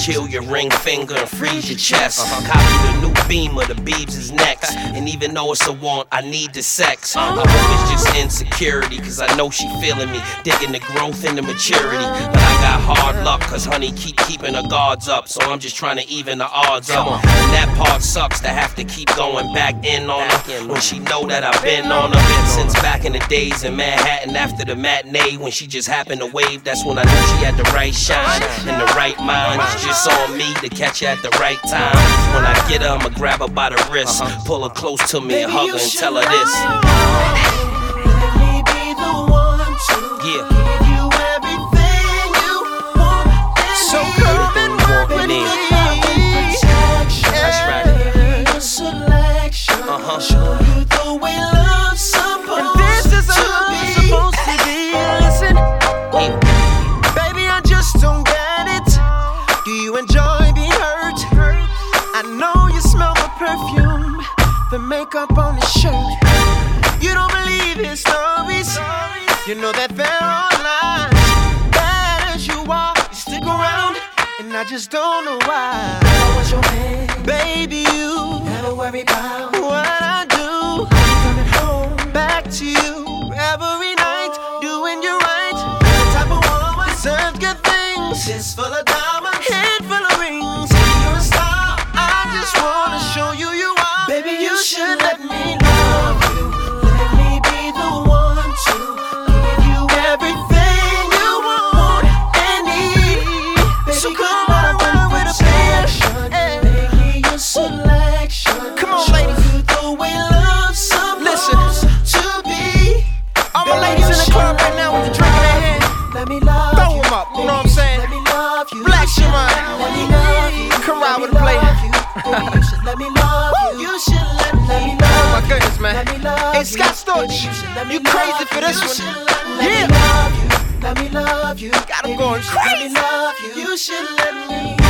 kill your ring finger and freeze your chest. Copy the new Beamer, the Biebs is next. And even though it's a want, I need the sex. I hope it's just insecurity, cause I know she feeling me, digging the growth and the maturity. But I got hard luck, cause honey keeping her guards up, so I'm just trying to even the odds up. And that part sucks to have to keep going back in on her when she know that I've been on her since back in the days in Manhattan after the matinee when she just happened to wave. That's when I knew she had the right shine and the right mind. It's just on me to catch her at the right time. When I get her, I'ma grab her by the wrist, pull her close to me and hug her and tell her this. Let me be the one to give you everything you want and so need. come and walk with me. That's right. Your selection. Show you the way love's supposed to be. Listen, baby, I just don't get it. Do you enjoy being hurt? I know you smell the perfume, the makeup on his shirt. You don't believe his stories. You know that they're all lies. Bad as you are, you stick around, and I just don't know why. I was your man, baby. You never worry about what I do. I'm coming home back to you every night, doing you right. The type of woman deserves good things. Fist full of diamonds, head full of rings. You're a star. I just wanna show you you are. Baby, you should let me love you. Let me be the one to give you everything you want and need. Baby, so come on with a passion. Make me your selection. Come on, ladies. Show you the way love's supposed to be. All my ladies in the club right now with the drink in their hand. Let me love you. Throw them up, you know what I'm saying? Let me love you. Black Shaman. Let me love you. Come ride with a player. You should let me love you. You should let me love you. Oh my goodness, man. Let me love Hey, Scott Storch, you crazy for this one. Yeah. Let me love you. Got him going Let crazy. me love you. You should let me